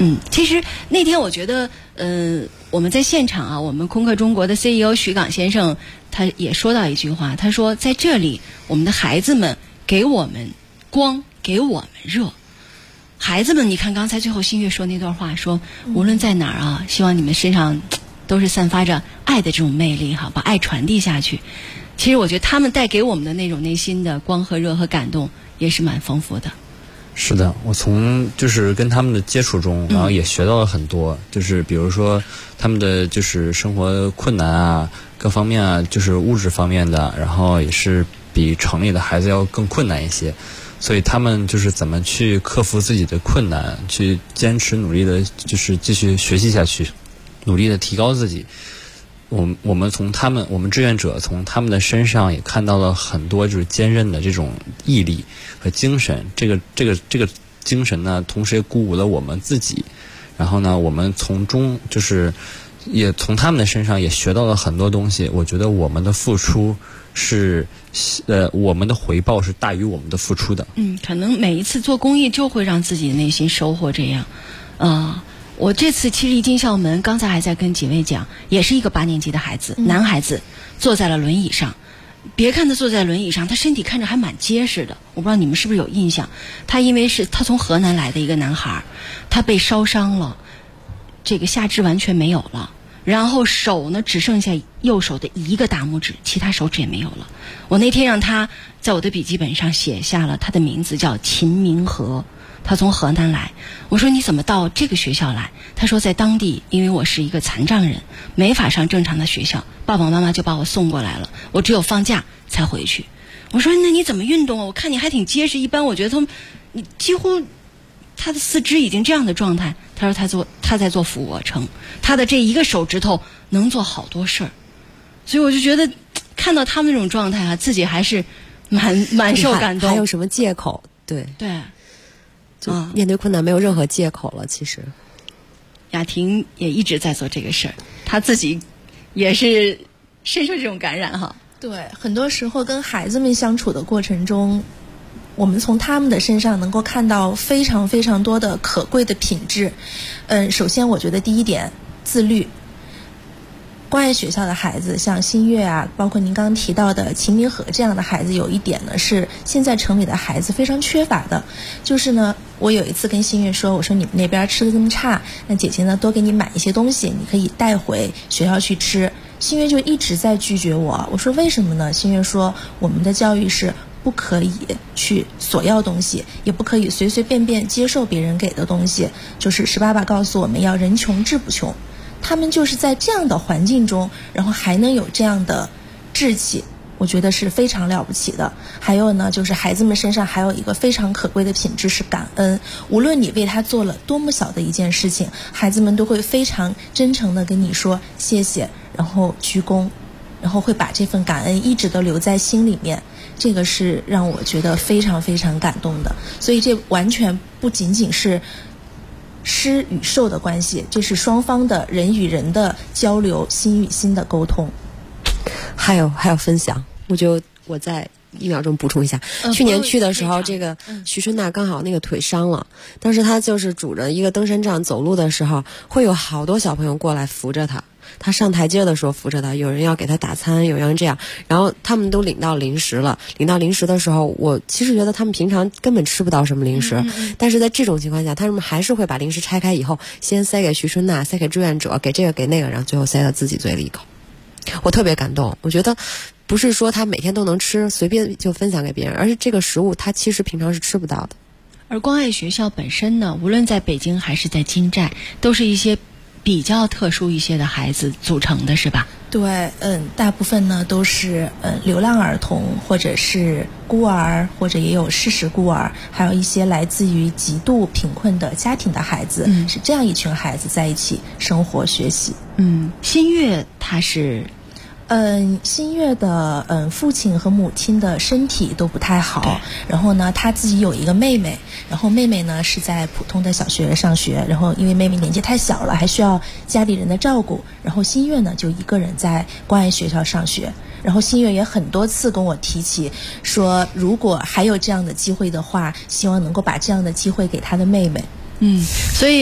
其实那天我觉得，我们在现场啊，我们空客中国的 CEO 徐岗先生他也说到一句话，他说在这里，我们的孩子们给我们光，给我们热。孩子们，你看刚才最后新月说那段话，说无论在哪儿啊，希望你们身上都是散发着爱的这种魅力哈，把爱传递下去。其实我觉得他们带给我们的那种内心的光和热和感动，也是蛮丰富的。 是的，我从就是跟他们的接触中，然后也学到了很多，就是比如说他们的就是生活困难啊，各方面啊，就是物质方面的，然后也是比城里的孩子要更困难一些，所以他们就是怎么去克服自己的困难，去坚持努力的，就是继续学习下去，努力的提高自己。我们从他们，我们志愿者从他们的身上也看到了很多就是坚韧的这种毅力和精神。这个精神呢，同时也鼓舞了我们自己。然后呢，我们从中就是也从他们的身上也学到了很多东西。我觉得我们的付出是我们的回报是大于我们的付出的。 可能每一次做公益就会让自己内心收获这样，我这次其实一进校门，刚才还在跟几位讲，也是一个8年级的孩子，男孩子坐在了轮椅上。别看他坐在轮椅上，他身体看着还蛮结实的。我不知道你们是不是有印象，他因为是他从河南来的一个男孩，他被烧伤了，这个下肢完全没有了，然后手呢只剩下右手的一个大拇指，其他手指也没有了。我那天让他在我的笔记本上写下了他的名字，叫秦明和。他从河南来，我说你怎么到这个学校来？他说在当地，因为我是一个残障人，没法上正常的学校，爸爸妈妈就把我送过来了，我只有放假才回去。我说那你怎么运动啊？我看你还挺结实，一般我觉得你几乎他的四肢已经这样的状态。他说他在做俯卧撑，他的这一个手指头能做好多事儿，所以我就觉得看到他们那种状态啊，自己还是蛮受感动。 还有什么借口？对。就面对困难没有任何借口了。其实雅婷也一直在做这个事儿，她自己也是深受这种感染哈。 对，很多时候跟孩子们相处的过程中，我们从他们的身上能够看到非常非常多的可贵的品质。首先我觉得第一点，自律。关爱学校的孩子，像新月啊，包括您刚刚提到的秦明和这样的孩子，有一点呢是现在城里的孩子非常缺乏的，就是呢，我有一次跟新月说，我说你们那边吃的这么差，那姐姐呢多给你买一些东西，你可以带回学校去吃。新月就一直在拒绝我，我说为什么呢？新月说我们的教育是不可以去索要东西，也不可以随随便便接受别人给的东西，就是十八爸告诉我们要人穷志不穷。他们就是在这样的环境中，然后还能有这样的志气，我觉得是非常了不起的。还有呢，就是孩子们身上还有一个非常可贵的品质是感恩。无论你为他做了多么小的一件事情，孩子们都会非常真诚地跟你说谢谢，然后鞠躬，然后会把这份感恩一直都留在心里面。这个是让我觉得非常非常感动的。所以这完全不仅仅是施与受的关系，这是双方的人与人的交流，心与心的沟通。 还有分享，我再1秒钟补充一下。去年去的时候，这个徐春娜刚好那个腿伤了，当时她就是拄着一个登山杖走路的时候，会有好多小朋友过来扶着她。他上台阶的时候扶着他，有人要给他打餐，有人这样，然后他们都领到零食了。领到零食的时候，我其实觉得他们平常根本吃不到什么零食，但是在这种情况下，他们还是会把零食拆开以后，先塞给徐春娜，塞给志愿者，给这个给那个，然后最后塞到自己嘴里一口。我特别感动，我觉得不是说他每天都能吃，随便就分享给别人，而是这个食物他其实平常是吃不到的。 而关爱学校本身呢，无论在北京还是在金寨，都是一些比较特殊一些的孩子组成的，是吧？ 对，大部分呢都是流浪儿童，或者是孤儿，或者也有事实孤儿，还有一些来自于极度贫困的家庭的孩子，是这样一群孩子在一起生活学习。 新月他是新月的父亲和母亲的身体都不太好，然后呢他自己有一个妹妹，然后妹妹呢是在普通的小学上学，然后因为妹妹年纪太小了，还需要家里人的照顾，然后新月呢就一个人在关爱学校上学。然后新月也很多次跟我提起说，如果还有这样的机会的话，希望能够把这样的机会给他的妹妹。 所以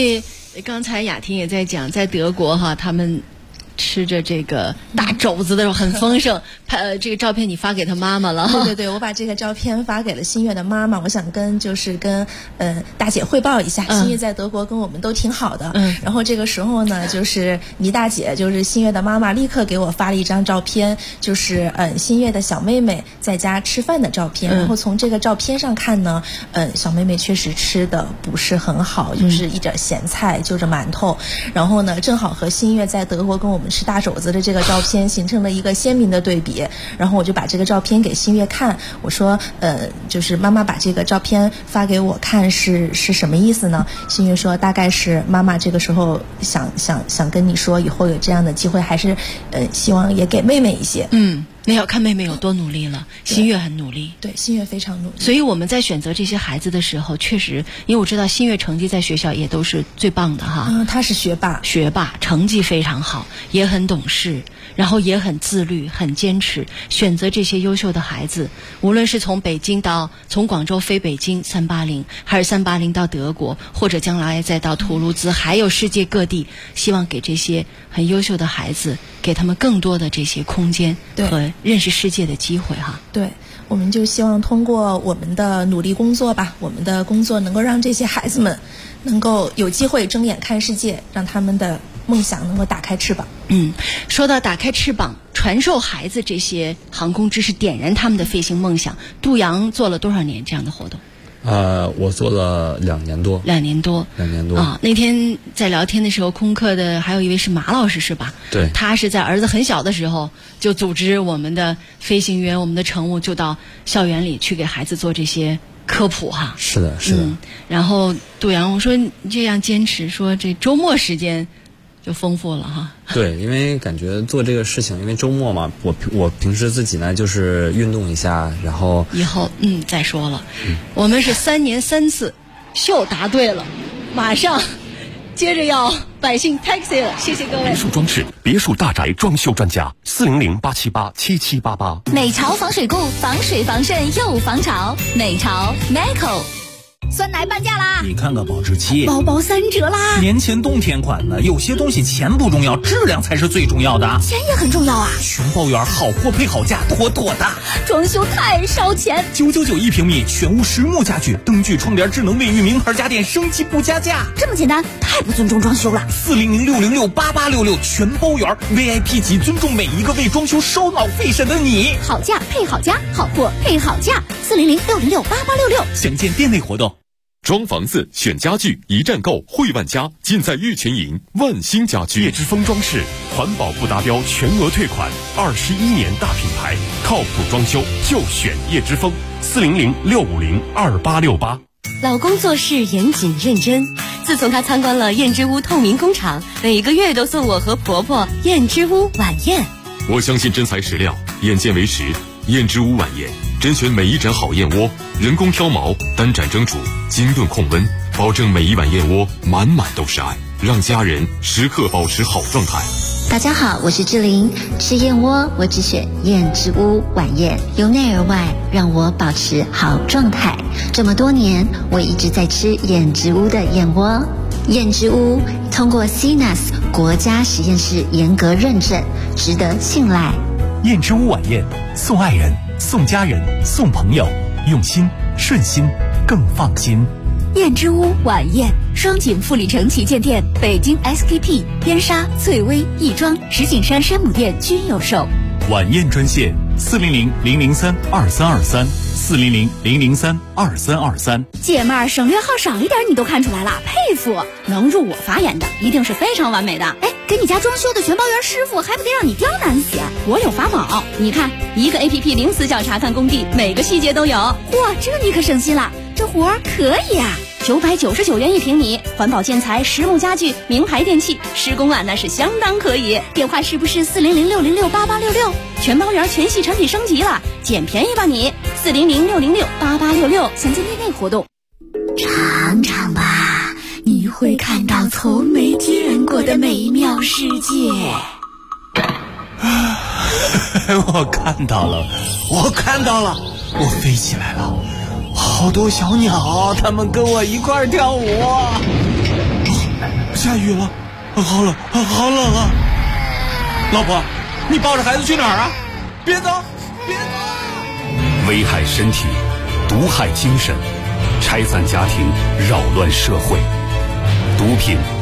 刚才雅婷也在讲，在德国哈，他们吃着这个大肘子的时候很丰盛。这个照片你发给他妈妈了？ 对，我把这个照片发给了新月的妈妈。我想跟大姐汇报一下，新月在德国跟我们都挺好的。然后这个时候呢，就是倪大姐，就是新月的妈妈，立刻给我发了一张照片，就是新月的小妹妹在家吃饭的照片。然后从这个照片上看呢，小妹妹确实吃的不是很好，就是一点咸菜，就着馒头。然后呢，正好和新月在德国跟我们吃大肘子的这个照片形成了一个鲜明的对比。然后我就把这个照片给新月看，我说就是妈妈把这个照片发给我看是什么意思呢？新月说大概是妈妈这个时候想跟你说，以后有这样的机会还是希望也给妹妹一些。 那要看妹妹有多努力了。新月很努力， 对，新月非常努力。 所以我们在选择这些孩子的时候，确实，因为我知道新月成绩在学校也都是最棒的哈。 他是学霸， 成绩非常好，也很懂事，然后也很自律，很坚持。选择这些优秀的孩子，无论是从广州飞北京380，还是380到德国，或者将来再到图卢兹，还有世界各地，希望给这些很优秀的孩子，给他们更多的这些空间和认识世界的机会哈。 对，我们就希望通过我们的努力工作吧，我们的工作能够让这些孩子们能够有机会睁眼看世界，让他们的梦想能够打开翅膀。 说到打开翅膀，传授孩子这些航空知识，点燃他们的飞行梦想，杜洋做了多少年这样的活动？ 我做了2年多。 2年多啊！那天在聊天的时候，空客的还有一位是马老师，是吧？ 对， 他是在儿子很小的时候就组织我们的飞行员、我们的乘务就到校园里去给孩子做这些科普哈。 是的。 然后杜洋，我说你这样坚持，说这周末时间就丰富了哈。 对，因为感觉做这个事情，因为周末嘛，我平时自己呢就是运动一下，然后以后再说了。我们是3年3次，秀答对了，马上接着要百姓 taxi 了，谢谢各位。 别墅装饰，别墅大宅装修专家，400-878-7788。 美潮防水固，防水防渗又防潮，美潮 Meco。酸奶半价啦！ 你看看保质期， 包包3折啦！ 年前冬天款的，有些东西钱不重要，质量才是最重要的。 钱也很重要啊！ 全包圆，好货配好价，妥妥的。 装修太烧钱 ，999一平米，全屋实木家具，灯具、窗帘、智能卫浴，名牌家电，升级不加价。 这么简单，太不尊重装修了。 400-606-8866，全包圆 ，VIP 级，尊重每一个为装修烧脑费神的你。 好价配好家，好货配好价，400-606-8866。 详见店内活动。 装房子选家具，一站购汇万家，尽在玉泉营万兴家具。叶之峰装饰，环保不达标全额退款，21年大品牌，靠谱装修就选叶之峰。400-650-2868。 老公做事严谨认真，自从他参观了燕之屋透明工厂，每个月都送我和婆婆燕之屋晚宴。 我相信真材实料，眼见为实。燕之屋晚宴，甄选每一盏好燕窝，人工挑毛，单盏蒸煮，精炖控温，保证每一碗燕窝满满都是爱，让家人时刻保持好状态。 大家好，我是志玲，吃燕窝我只选燕之屋晚宴，由内而外让我保持好状态。这么多年，我一直在吃燕之屋的燕窝。燕之屋通过 CNAS 国家实验室严格认证，值得信赖。 燕之屋晚宴，送爱人，送家人，送朋友，用心顺心更放心。 燕之屋晚宴，双井富力城旗舰店、北京 SKP、边沙、翠微、亦庄、石景山山姆店均有售。 晚宴专线400-003-2323，400-003-2323。 姐妹儿，省略号少一点你都看出来了，佩服！能入我法眼的，一定是非常完美的。哎，给你家装修的全包圆师傅，还不得让你刁难死？我有法宝，你看，一个 APP 零死角查看工地，每个细节都有。嚯，这你可省心了，这活儿可以啊！999元一平米，环保建材、实木家具、名牌电器，施工啊那是相当可以。电话是不是400-606-8866？全包圆全系产品升级了，捡便宜吧你！400-606-8866，详见店内活动。尝尝吧，你会看到从没见过的美妙世界。 我看到了，我飞起来了。好多小鸟，它们跟我一块儿跳舞。 下雨了，好冷，好冷啊！老婆，你抱着孩子去哪儿啊？别走，别走！ 危害身体，毒害精神，拆散家庭，扰乱社会，毒品